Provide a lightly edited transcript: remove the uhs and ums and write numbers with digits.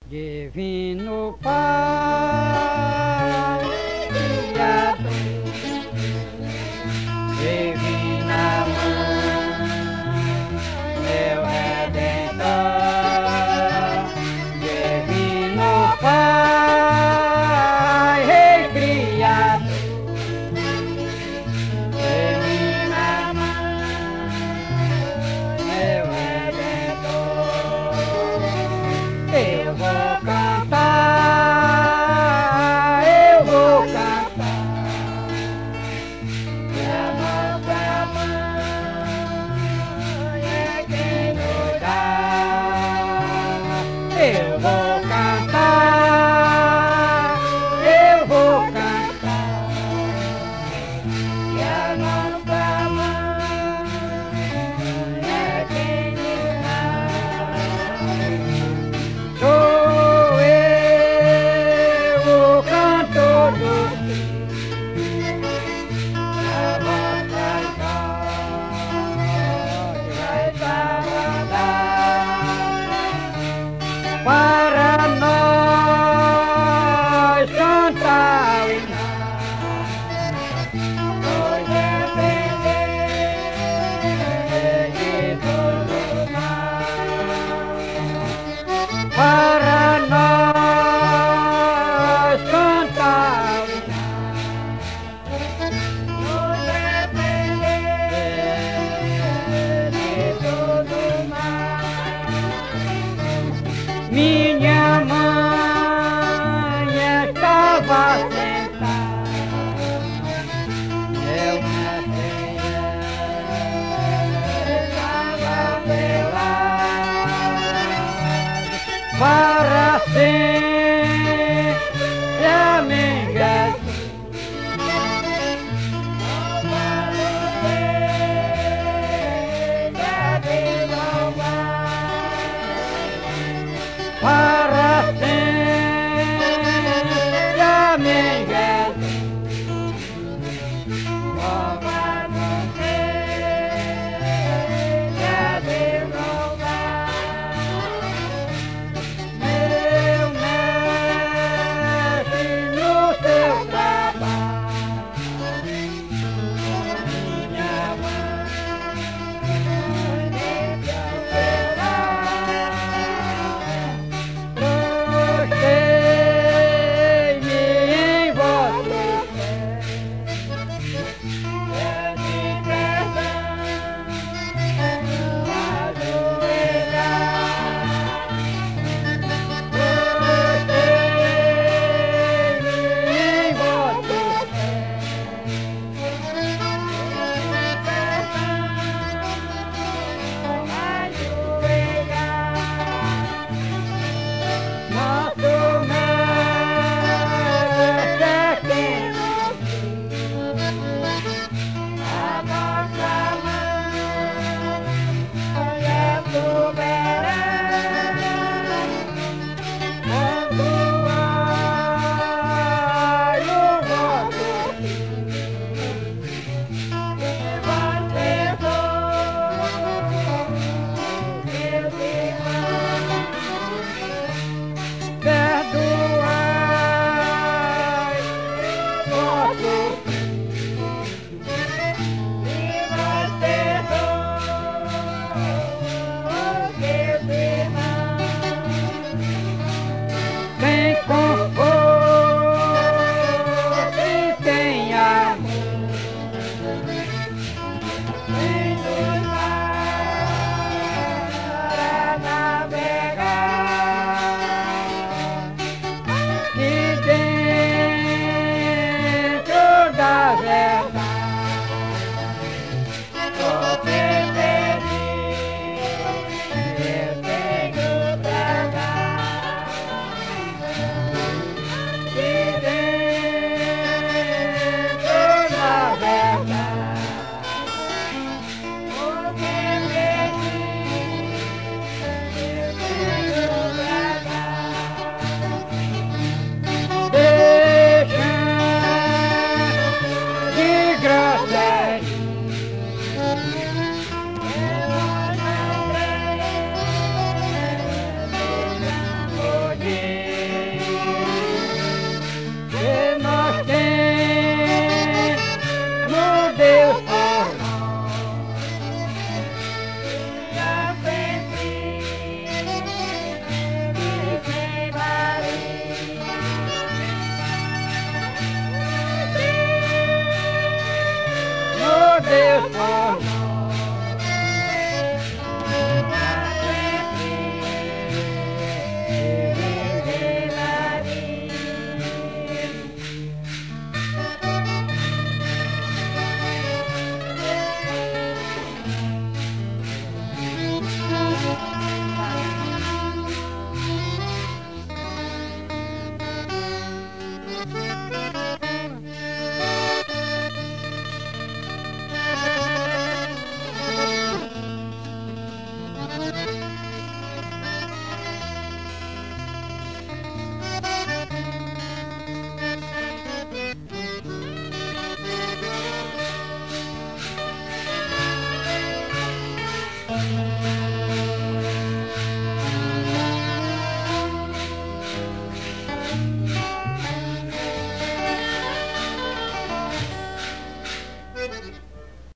Divino Pai, Criador, Divina Mãe, meu Redentor, Divino Pai, Rei Criador, Divina Mãe, meu Redentor, eu vou cantar, e a nossa mãe é quem nos dá. Eu vou cantar, e a nossa mãe é quem nos dá. Sou eu, o cantor do a vossa voz vai bradar para nós cantar o hino, pois defender de todo mal. Para nós cantar o hino, nos defender de todo mal. Minha mãe estava sentada, eu nasci, estava pelado, para sempre amiga. Para